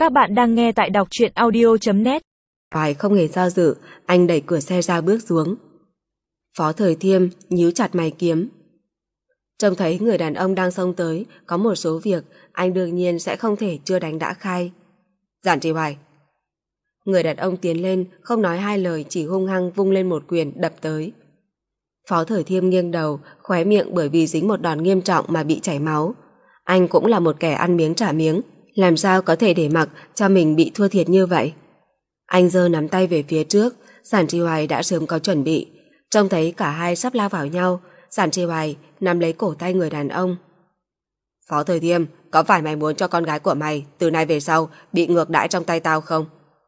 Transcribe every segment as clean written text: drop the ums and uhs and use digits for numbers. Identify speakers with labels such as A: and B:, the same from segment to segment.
A: Các bạn đang nghe tại đọc truyện audio.net.
B: Hoài không hề do dự, anh đẩy cửa xe ra bước xuống. Phó Thời Thiêm nhíu chặt mày kiếm. Trông thấy người đàn ông đang xông tới, có một số việc anh đương nhiên sẽ không thể chưa đánh đã khai. Giản Trì Hoài. Người đàn ông tiến lên, không nói hai lời, chỉ hung hăng vung lên một quyền đập tới. Phó Thời Thiêm nghiêng đầu, khóe miệng bởi vì dính một đòn nghiêm trọng mà bị chảy máu. Anh cũng là một kẻ ăn miếng trả miếng, làm sao có thể để mặc cho mình bị thua thiệt như vậy. Anh giơ nắm tay về phía trước, Giản Trì Hoài đã sớm có chuẩn bị. Trông thấy cả hai sắp lao vào nhau, Giản Trì Hoài nắm lấy cổ tay người đàn ông. Phó Thời Thiêm, có phải mày muốn cho con gái của mày từ nay về sau bị ngược đãi trong tay tao không?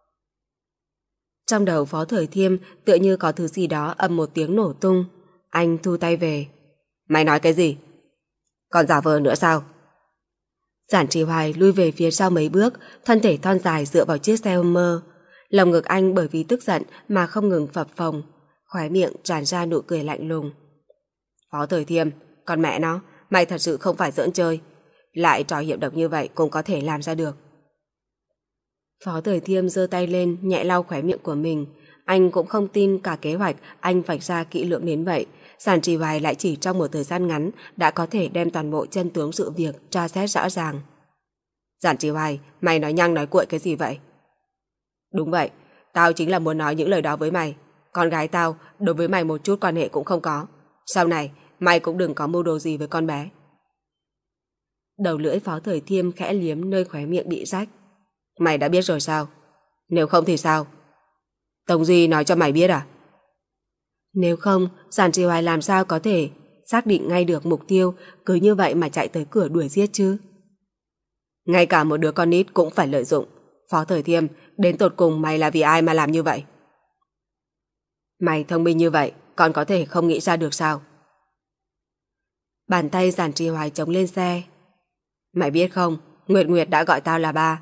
B: Trong đầu Phó Thời Thiêm tựa như có thứ gì đó ầm một tiếng nổ tung. Anh thu tay về. Mày nói cái gì? Còn giả vờ nữa sao? Giản Trì Hoài lui về phía sau mấy bước, thân thể thon dài dựa vào chiếc xe Hummer. Lồng ngực anh bởi vì tức giận mà không ngừng phập phồng, khóe miệng tràn ra nụ cười lạnh lùng. Phó Thời Thiêm, con mẹ nó, mày thật sự không phải giỡn chơi. Lại trò hiểm độc như vậy cũng có thể làm ra được. Phó Thời Thiêm giơ tay lên nhẹ lau khóe miệng của mình. Anh cũng không tin cả kế hoạch anh vạch ra kỹ lưỡng đến vậy. Giản Trì Hoài lại chỉ trong một thời gian ngắn đã có thể đem toàn bộ chân tướng sự việc tra xét rõ ràng. Giản Trì Hoài, mày nói nhăng nói cuội cái gì vậy? Đúng vậy, tao chính là muốn nói những lời đó với mày. Con gái tao đối với mày một chút quan hệ cũng không có. Sau này mày cũng đừng có mưu đồ gì với con bé. Đầu lưỡi Phó Thời Thiêm khẽ liếm nơi khóe miệng bị rách. Mày đã biết rồi sao? Nếu không thì sao? Tống Duy nói cho mày biết à? Nếu không, Giản Trì Hoài làm sao có thể xác định ngay được mục tiêu, cứ như vậy mà chạy tới cửa đuổi giết chứ? Ngay cả một đứa con nít cũng phải lợi dụng. Phó Thời Thiêm, đến tột cùng mày là vì ai mà làm như vậy? Mày thông minh như vậy, còn có thể không nghĩ ra được sao? Bàn tay Giản Trì Hoài chống lên xe. Mày biết không, Nguyệt Nguyệt đã gọi tao là ba.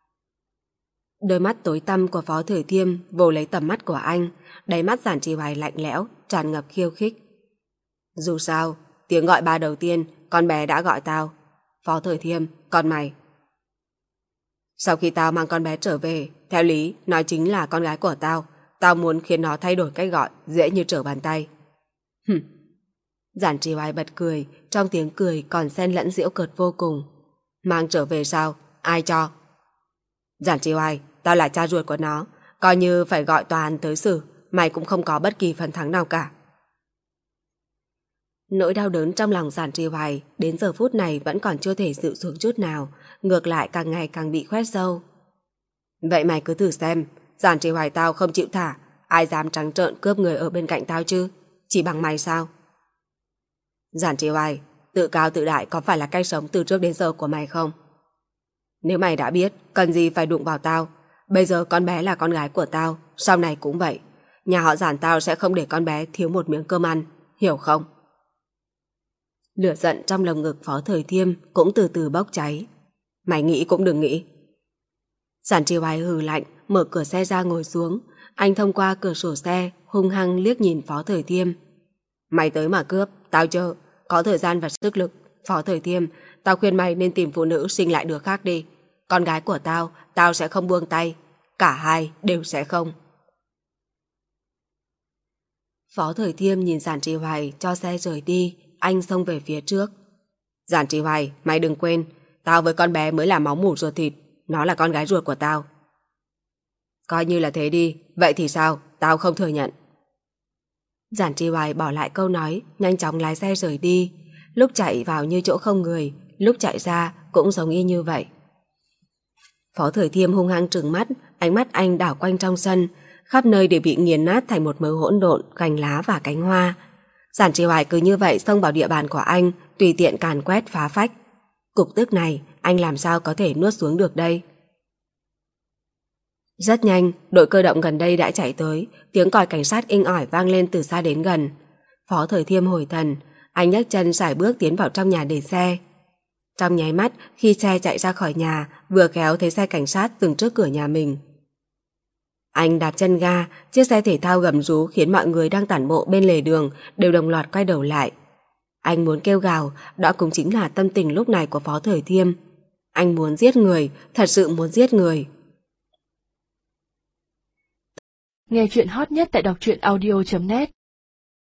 B: Đôi mắt tối tăm của Phó Thời Thiêm vồ lấy tầm mắt của anh, đáy mắt Giản Trì Hoài lạnh lẽo, tràn ngập khiêu khích. Dù sao, tiếng gọi ba đầu tiên, con bé đã gọi tao. Phó Thời Thiêm, con mày. Sau khi tao mang con bé trở về, theo lý, nó chính là con gái của tao. Tao muốn khiến nó thay đổi cách gọi, dễ như trở bàn tay. Giản Trì Hoài bật cười, trong tiếng cười còn xen lẫn giễu cợt vô cùng. Mang trở về sao? Ai cho? Giản Trì Hoài, tao là cha ruột của nó, coi như phải gọi tòa án tới xử, mày cũng không có bất kỳ phần thắng nào cả. Nỗi đau đớn trong lòng Giản Trì Hoài đến giờ phút này vẫn còn chưa thể dịu xuống chút nào, ngược lại càng ngày càng bị khoét sâu. Vậy mày cứ thử xem, Giản Trì Hoài tao không chịu thả, ai dám trắng trợn cướp người ở bên cạnh tao chứ? Chỉ bằng mày sao? Giản Trì Hoài, tự cao tự đại có phải là cách sống từ trước đến giờ của mày không? Nếu mày đã biết, cần gì phải đụng vào tao. Bây giờ con bé là con gái của tao, sau này cũng vậy. Nhà họ Giản tao sẽ không để con bé thiếu một miếng cơm ăn, hiểu không? Lửa giận trong lồng ngực Phó Thời Thiêm cũng từ từ bốc cháy. Mày nghĩ cũng đừng nghĩ. Giản Trì Hoài hừ lạnh, mở cửa xe ra ngồi xuống. Anh thông qua cửa sổ xe hung hăng liếc nhìn Phó Thời Thiêm. Mày tới mà cướp, tao chờ. Có thời gian và sức lực. Phó Thời Thiêm, tao khuyên mày nên tìm phụ nữ sinh lại đứa khác đi. Con gái của tao, tao sẽ không buông tay. Cả hai đều sẽ không. Phó Thời Thiêm nhìn Giản Trì Hoài cho xe rời đi. Anh xông về phía trước. Giản Trì Hoài, mày đừng quên, tao với con bé mới là máu mủ ruột thịt. Nó là con gái ruột của tao. Coi như là thế đi. Vậy thì sao? Tao không thừa nhận. Giản Trì Hoài bỏ lại câu nói, nhanh chóng lái xe rời đi. Lúc chạy vào như chỗ không người, lúc chạy ra cũng giống y như vậy. Phó Thời Thiêm hung hăng trừng mắt, ánh mắt anh đảo quanh trong sân, khắp nơi đều bị nghiền nát thành một mớ hỗn độn, cành lá và cánh hoa. Giản Trì Hoài cứ như vậy xông vào địa bàn của anh, tùy tiện càn quét phá phách. Cục tức này, anh làm sao có thể nuốt xuống được đây? Rất nhanh, đội cơ động gần đây đã chạy tới, tiếng còi cảnh sát inh ỏi vang lên từ xa đến gần. Phó Thời Thiêm hồi thần, anh nhấc chân sải bước tiến vào trong nhà để xe. Trong nháy mắt, khi xe chạy ra khỏi nhà, vừa khéo thấy xe cảnh sát dừng trước cửa nhà mình. Anh đạp chân ga, chiếc xe thể thao gầm rú khiến mọi người đang tản bộ bên lề đường đều đồng loạt quay đầu lại. Anh muốn kêu gào, đó cũng chính là tâm tình lúc này của Phó Thời Thiêm. Anh muốn giết người, thật sự muốn giết người.
A: Nghe chuyện hot nhất tại đọc truyện audio.net